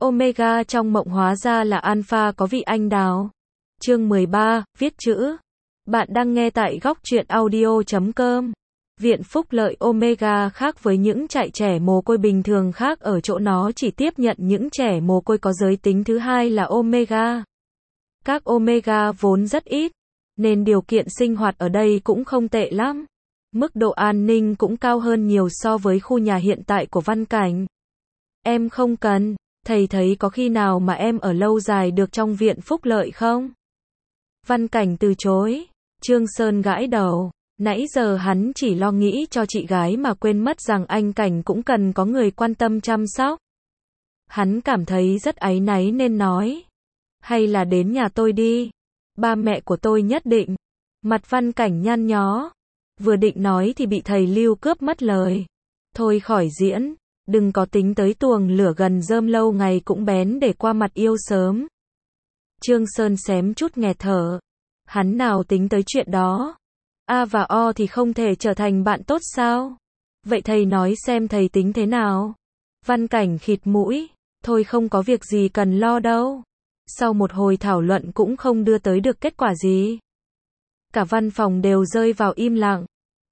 Omega trong mộng hóa ra là alpha có vị anh đào. Chương 13, viết chữ. Bạn đang nghe tại góc truyện audio.com. Viện Phúc Lợi Omega khác với những trại trẻ mồ côi bình thường khác ở chỗ nó chỉ tiếp nhận những trẻ mồ côi có giới tính thứ hai là Omega. Các Omega vốn rất ít, nên điều kiện sinh hoạt ở đây cũng không tệ lắm. Mức độ an ninh cũng cao hơn nhiều so với khu nhà hiện tại của Văn Cảnh. Em không cần, thầy thấy có khi nào mà em ở lâu dài được trong Viện Phúc Lợi không? Văn Cảnh từ chối. Trương Sơn gãi đầu. Nãy giờ hắn chỉ lo nghĩ cho chị gái mà quên mất rằng anh Cảnh cũng cần có người quan tâm chăm sóc. Hắn cảm thấy rất áy náy nên nói. Hay là đến nhà tôi đi. Ba mẹ của tôi nhất định. Mặt Văn Cảnh nhăn nhó. Vừa định nói thì bị thầy Lưu cướp mất lời. Thôi khỏi diễn. Đừng có tính tới tuồng lửa gần rơm lâu ngày cũng bén để qua mặt yêu sớm. Trương Sơn xém chút nghẹt thở. Hắn nào tính tới chuyện đó. A và O thì không thể trở thành bạn tốt sao? Vậy thầy nói xem thầy tính thế nào? Văn Cảnh khịt mũi. Thôi không có việc gì cần lo đâu. Sau một hồi thảo luận cũng không đưa tới được kết quả gì. Cả văn phòng đều rơi vào im lặng.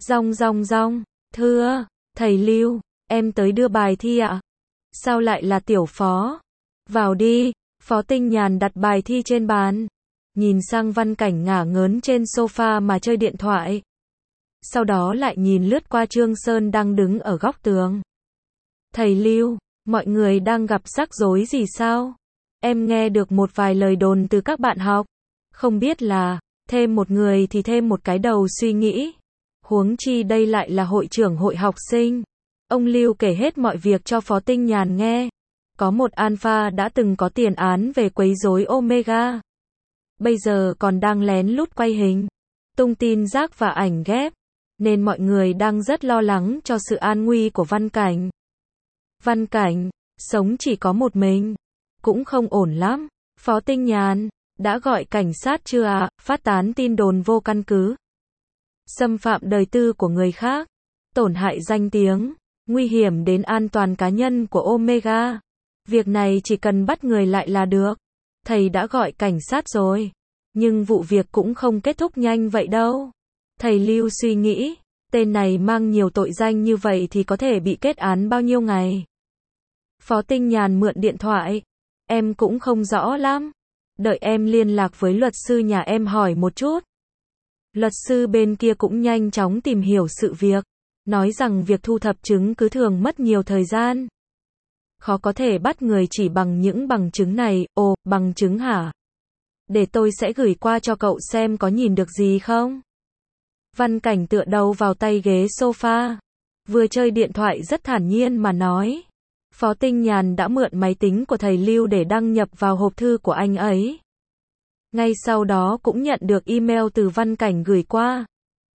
Rong. Thưa, thầy Lưu, em tới đưa bài thi ạ. Sao lại là tiểu phó? Vào đi. Phó Tinh Nhàn đặt bài thi trên bàn. Nhìn sang Văn Cảnh ngả ngớn trên sofa mà chơi điện thoại. Sau đó lại nhìn lướt qua Trương Sơn đang đứng ở góc tường. Thầy Lưu, mọi người đang gặp rắc rối gì sao? Em nghe được một vài lời đồn từ các bạn học. Không biết là, thêm một người thì thêm một cái đầu suy nghĩ. Huống chi đây lại là hội trưởng hội học sinh. Ông Lưu kể hết mọi việc cho Phó Tinh Nhàn nghe. Có một alpha đã từng có tiền án về quấy rối Omega. Bây giờ còn đang lén lút quay hình, tung tin rác và ảnh ghép. Nên mọi người đang rất lo lắng cho sự an nguy của Văn Cảnh. Văn Cảnh, sống chỉ có một mình. Cũng không ổn lắm. Phó Tinh Nhàn, đã gọi cảnh sát chưa ạ? Phát tán tin đồn vô căn cứ. Xâm phạm đời tư của người khác. Tổn hại danh tiếng. Nguy hiểm đến an toàn cá nhân của Omega. Việc này chỉ cần bắt người lại là được. Thầy đã gọi cảnh sát rồi. Nhưng vụ việc cũng không kết thúc nhanh vậy đâu. Thầy Lưu suy nghĩ. Tên này mang nhiều tội danh như vậy thì có thể bị kết án bao nhiêu ngày? Phó Tinh Nhàn mượn điện thoại. Em cũng không rõ lắm. Đợi em liên lạc với luật sư nhà em hỏi một chút. Luật sư bên kia cũng nhanh chóng tìm hiểu sự việc. Nói rằng việc thu thập chứng cứ thường mất nhiều thời gian. Khó có thể bắt người chỉ bằng những bằng chứng này. Ồ, bằng chứng hả? Để tôi sẽ gửi qua cho cậu xem có nhìn được gì không? Văn Cảnh tựa đầu vào tay ghế sofa. Vừa chơi điện thoại rất thản nhiên mà nói. Phó Tinh Nhàn đã mượn máy tính của thầy Lưu để đăng nhập vào hộp thư của anh ấy. Ngay sau đó cũng nhận được email từ Văn Cảnh gửi qua.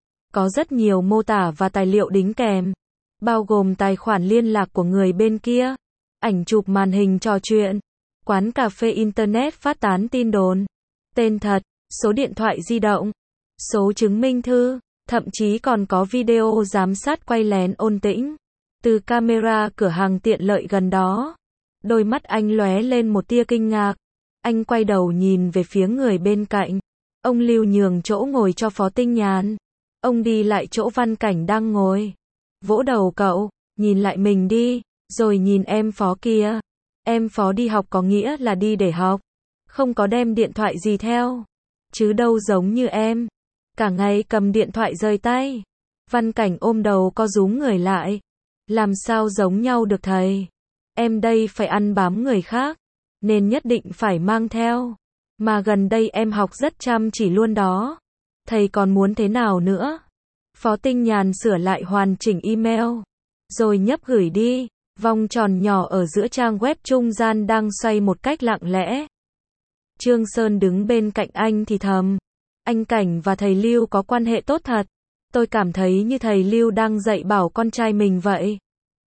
Có rất nhiều mô tả và tài liệu đính kèm. Bao gồm tài khoản liên lạc của người bên kia. Ảnh chụp màn hình trò chuyện. Quán cà phê internet phát tán tin đồn. Tên thật, số điện thoại di động, số chứng minh thư, thậm chí còn có video giám sát quay lén ôn tĩnh. Từ camera cửa hàng tiện lợi gần đó. Đôi mắt anh lóe lên một tia kinh ngạc. Anh quay đầu nhìn về phía người bên cạnh. Ông Lưu nhường chỗ ngồi cho Phó Tinh Nhàn. Ông đi lại chỗ Văn Cảnh đang ngồi. Vỗ đầu cậu, nhìn lại mình đi, rồi nhìn em Phó kia. Em Phó đi học có nghĩa là đi để học. Không có đem điện thoại gì theo. Chứ đâu giống như em. Cả ngày cầm điện thoại rời tay. Văn Cảnh ôm đầu co rúm người lại. Làm sao giống nhau được thầy? Em đây phải ăn bám người khác. Nên nhất định phải mang theo. Mà gần đây em học rất chăm chỉ luôn đó. Thầy còn muốn thế nào nữa? Phó Tinh Nhàn sửa lại hoàn chỉnh email. Rồi nhấp gửi đi. Vòng tròn nhỏ ở giữa trang web trung gian đang xoay một cách lặng lẽ. Trương Sơn đứng bên cạnh anh thì thầm. Anh Cảnh và thầy Lưu có quan hệ tốt thật. Tôi cảm thấy như thầy Lưu đang dạy bảo con trai mình vậy.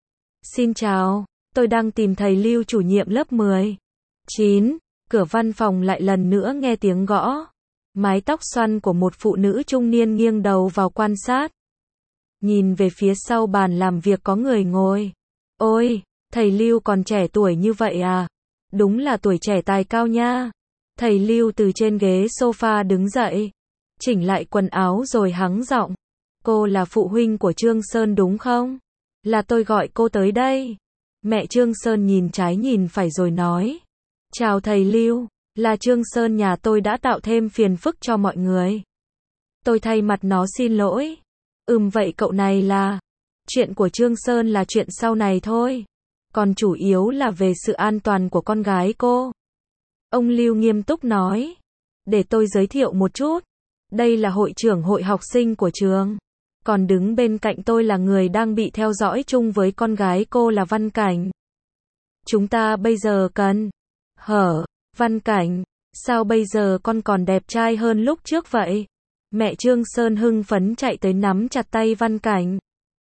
Xin chào, tôi đang tìm thầy Lưu chủ nhiệm lớp 10. 9. Cửa văn phòng lại lần nữa nghe tiếng gõ. Mái tóc xoăn của một phụ nữ trung niên nghiêng đầu vào quan sát. Nhìn về phía sau bàn làm việc có người ngồi. Ôi, thầy Lưu còn trẻ tuổi như vậy à? Đúng là tuổi trẻ tài cao nha. Thầy Lưu từ trên ghế sofa đứng dậy, chỉnh lại quần áo rồi hắng giọng. Cô là phụ huynh của Trương Sơn đúng không? Là tôi gọi cô tới đây. Mẹ Trương Sơn nhìn trái nhìn phải rồi nói. Chào thầy Lưu, là Trương Sơn nhà tôi đã tạo thêm phiền phức cho mọi người. Tôi thay mặt nó xin lỗi. Vậy cậu này là... Chuyện của Trương Sơn là chuyện sau này thôi. Còn chủ yếu là về sự an toàn của con gái cô. Ông Lưu nghiêm túc nói. Để tôi giới thiệu một chút. Đây là hội trưởng hội học sinh của trường. Còn đứng bên cạnh tôi là người đang bị theo dõi chung với con gái cô là Văn Cảnh. Chúng ta bây giờ cần... Văn Cảnh, sao bây giờ con còn đẹp trai hơn lúc trước vậy? Mẹ Trương Sơn hưng phấn chạy tới nắm chặt tay Văn Cảnh.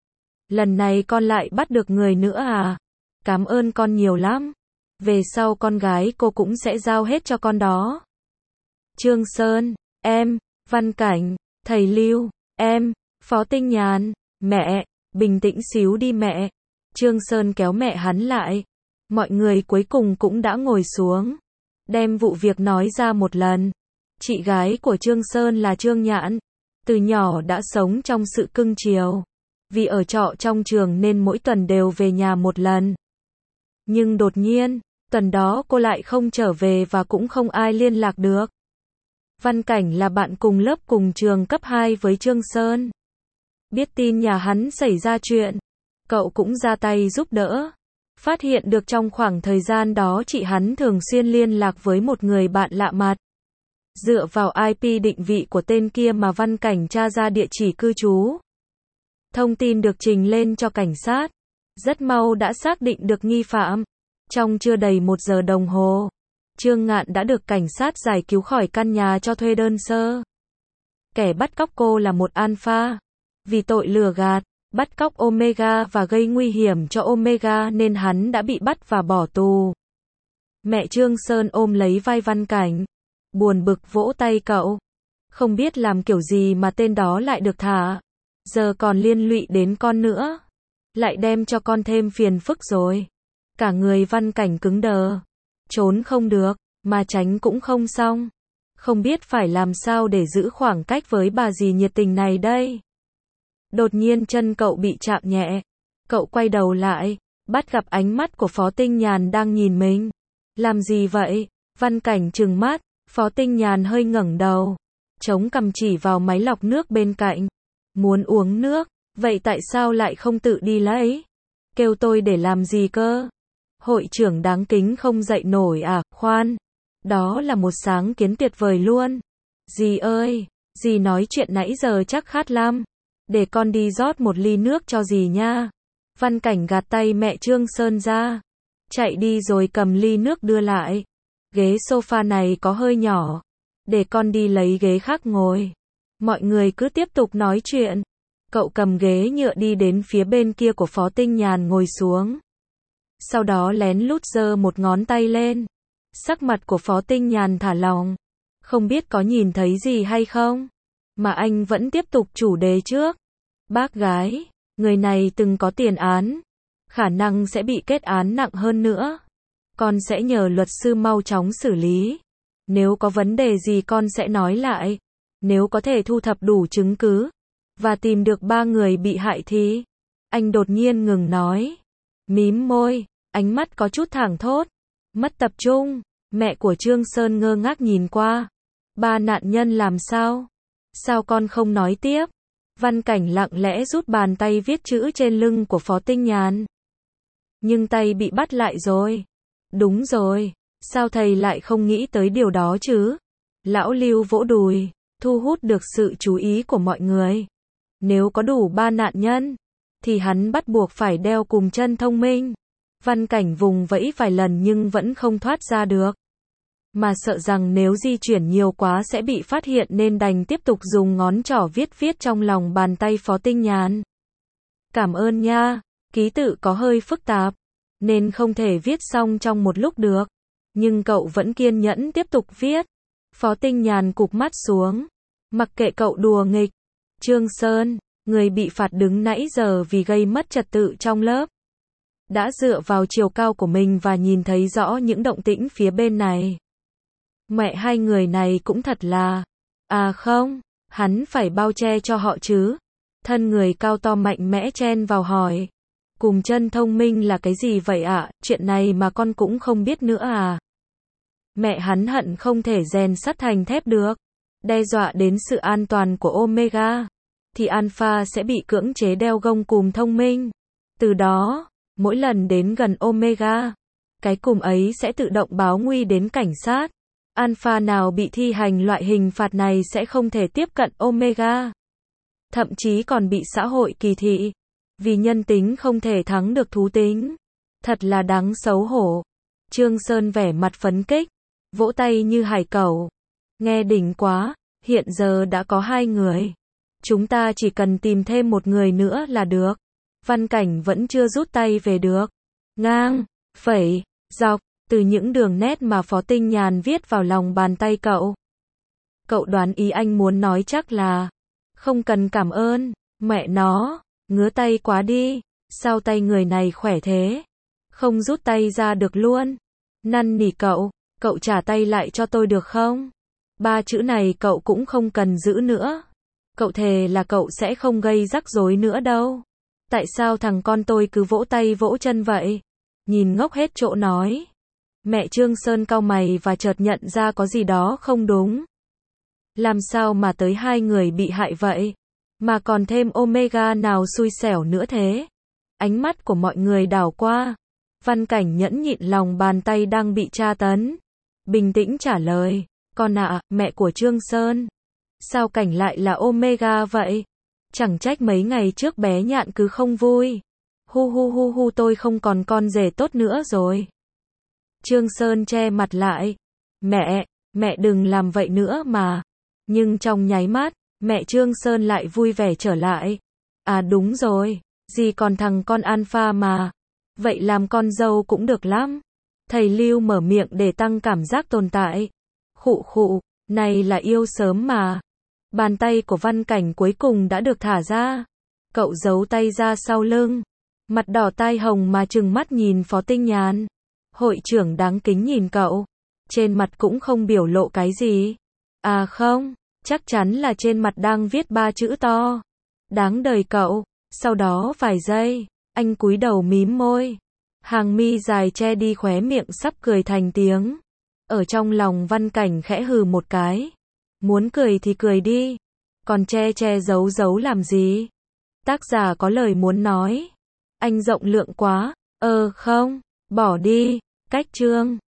Lần này con lại bắt được người nữa à? Cảm ơn con nhiều lắm. Về sau con gái cô cũng sẽ giao hết cho con đó. Trương Sơn, em, Văn Cảnh, thầy Lưu, em, Phó Tinh Nhàn, mẹ, bình tĩnh xíu đi mẹ. Trương Sơn kéo mẹ hắn lại. Mọi người cuối cùng cũng đã ngồi xuống, đem vụ việc nói ra một lần. Chị gái của Trương Sơn là Trương Nhạn, từ nhỏ đã sống trong sự cưng chiều. Vì ở trọ trong trường nên mỗi tuần đều về nhà một lần. Nhưng đột nhiên, tuần đó cô lại không trở về và cũng không ai liên lạc được. Văn Cảnh là bạn cùng lớp cùng trường cấp 2 với Trương Sơn. Biết tin nhà hắn xảy ra chuyện, cậu cũng ra tay giúp đỡ. Phát hiện được trong khoảng thời gian đó chị hắn thường xuyên liên lạc với một người bạn lạ mặt. Dựa vào IP định vị của tên kia mà Văn Cảnh tra ra địa chỉ cư trú. Thông tin được trình lên cho cảnh sát. Rất mau đã xác định được nghi phạm. Trong chưa đầy 1 giờ đồng hồ, Trương Ngạn đã được cảnh sát giải cứu khỏi căn nhà cho thuê đơn sơ. Kẻ bắt cóc cô là một alpha. Vì tội lừa gạt, bắt cóc Omega và gây nguy hiểm cho Omega nên hắn đã bị bắt và bỏ tù. Mẹ Trương Sơn ôm lấy vai Văn Cảnh, buồn bực vỗ tay cậu. Không biết làm kiểu gì mà tên đó lại được thả. Giờ còn liên lụy đến con nữa. Lại đem cho con thêm phiền phức rồi. Cả người Văn Cảnh cứng đờ. Trốn không được, mà tránh cũng không xong. Không biết phải làm sao để giữ khoảng cách với bà dì nhiệt tình này đây. Đột nhiên chân cậu bị chạm nhẹ. Cậu quay đầu lại, bắt gặp ánh mắt của Phó Tinh Nhàn đang nhìn mình. Làm gì vậy? Văn Cảnh trừng mắt. Phó Tinh Nhàn hơi ngẩng đầu, chống cằm chỉ vào máy lọc nước bên cạnh. Muốn uống nước, vậy tại sao lại không tự đi lấy? Kêu tôi để làm gì cơ? Hội trưởng đáng kính không dậy nổi à? Khoan, đó là một sáng kiến tuyệt vời luôn. Dì ơi, dì nói chuyện nãy giờ chắc khát lắm. Để con đi rót một ly nước cho dì nha. Văn Cảnh gạt tay mẹ Trương Sơn ra, chạy đi rồi cầm ly nước đưa lại. Ghế sofa này có hơi nhỏ, để con đi lấy ghế khác ngồi. Mọi người cứ tiếp tục nói chuyện. Cậu cầm ghế nhựa đi đến phía bên kia của Phó Tinh Nhàn ngồi xuống. Sau đó lén lút giơ một ngón tay lên. Sắc mặt của Phó Tinh Nhàn thả lỏng. Không biết có nhìn thấy gì hay không? Mà anh vẫn tiếp tục chủ đề trước. Bác gái, người này từng có tiền án. Khả năng sẽ bị kết án nặng hơn nữa. Con sẽ nhờ luật sư mau chóng xử lý. Nếu có vấn đề gì con sẽ nói lại. Nếu có thể thu thập đủ chứng cứ và tìm được 3 người bị hại thì... Anh đột nhiên ngừng nói. Mím môi, ánh mắt có chút thảng thốt. Mất tập trung. Mẹ của Trương Sơn ngơ ngác nhìn qua. 3 nạn nhân làm sao? Sao con không nói tiếp? Văn Cảnh lặng lẽ rút bàn tay viết chữ trên lưng của Phó Tinh Nhàn. Nhưng tay bị bắt lại rồi. Đúng rồi, sao thầy lại không nghĩ tới điều đó chứ? Lão Lưu vỗ đùi, thu hút được sự chú ý của mọi người. Nếu có đủ 3 nạn nhân, thì hắn bắt buộc phải đeo cùng chân thông minh. Văn Cảnh vùng vẫy vài lần nhưng vẫn không thoát ra được. Mà sợ rằng nếu di chuyển nhiều quá sẽ bị phát hiện nên đành tiếp tục dùng ngón trỏ viết trong lòng bàn tay Phó Tinh Nhàn. Cảm ơn nha, ký tự có hơi phức tạp, nên không thể viết xong trong một lúc được. Nhưng cậu vẫn kiên nhẫn tiếp tục viết. Phó Tinh Nhàn cụp mắt xuống. Mặc kệ cậu đùa nghịch. Trương Sơn, người bị phạt đứng nãy giờ vì gây mất trật tự trong lớp. đã dựa vào chiều cao của mình và nhìn thấy rõ những động tĩnh phía bên này. Mẹ hai người này cũng thật là... À không, hắn phải bao che cho họ chứ. Thân người cao to mạnh mẽ chen vào hỏi. Cùng chân thông minh là cái gì vậy ạ? Chuyện này mà con cũng không biết nữa à? Mẹ hắn hận không thể rèn sắt thành thép được. Đe dọa đến sự an toàn của Omega. Thì Alpha sẽ bị cưỡng chế đeo gông cùm thông minh. Từ đó, mỗi lần đến gần Omega, cái cùm ấy sẽ tự động báo nguy đến cảnh sát. Alpha nào bị thi hành loại hình phạt này sẽ không thể tiếp cận Omega. Thậm chí còn bị xã hội kỳ thị. Vì nhân tính không thể thắng được thú tính. Thật là đáng xấu hổ. Trương Sơn vẻ mặt phấn kích, vỗ tay như hải cẩu. Nghe đỉnh quá, hiện giờ đã có 2 người. Chúng ta chỉ cần tìm thêm một người nữa là được. Văn Cảnh vẫn chưa rút tay về được. Ngang, phẩy, dọc, từ những đường nét mà Phó Tinh Nhàn viết vào lòng bàn tay cậu. Cậu đoán ý anh muốn nói chắc là không cần cảm ơn, mẹ nó, ngứa tay quá đi, sao tay người này khỏe thế? Không rút tay ra được luôn. Năn nỉ cậu trả tay lại cho tôi được không? 3 chữ này cậu cũng không cần giữ nữa. Cậu thề là cậu sẽ không gây rắc rối nữa đâu. Tại sao thằng con tôi cứ vỗ tay vỗ chân vậy? Nhìn ngốc hết chỗ nói. Mẹ Trương Sơn cau mày và chợt nhận ra có gì đó không đúng. Làm sao mà tới 2 người bị hại vậy? Mà còn thêm Omega nào xui xẻo nữa thế? Ánh mắt của mọi người đảo qua. Văn Cảnh nhẫn nhịn lòng bàn tay đang bị tra tấn. Bình tĩnh trả lời. Con ạ, mẹ của Trương Sơn. Sao Cảnh lại là Omega vậy? Chẳng trách mấy ngày trước bé Nhạn cứ không vui. Hu hu hu hu, tôi không còn con rể tốt nữa rồi. Trương Sơn che mặt lại. Mẹ đừng làm vậy nữa mà. Nhưng trong nháy mắt, mẹ Trương Sơn lại vui vẻ trở lại. À đúng rồi, dì còn thằng con Alpha mà. Vậy làm con dâu cũng được lắm. Thầy Lưu mở miệng để tăng cảm giác tồn tại. Khụ khụ, này là yêu sớm mà. Bàn tay của Văn Cảnh cuối cùng đã được thả ra. Cậu giấu tay ra sau lưng. Mặt đỏ tai hồng mà trừng mắt nhìn Phó Tinh Nhàn. Hội trưởng đáng kính nhìn cậu. Trên mặt cũng không biểu lộ cái gì. À không, chắc chắn là trên mặt đang viết 3 chữ to. Đáng đời cậu. Sau đó vài giây, anh cúi đầu mím môi. Hàng mi dài che đi khóe miệng sắp cười thành tiếng. Ở trong lòng Văn Cảnh khẽ hừ một cái. Muốn cười thì cười đi. Còn che giấu làm gì? Tác giả có lời muốn nói. Anh rộng lượng quá. Không, bỏ đi. Cách chương.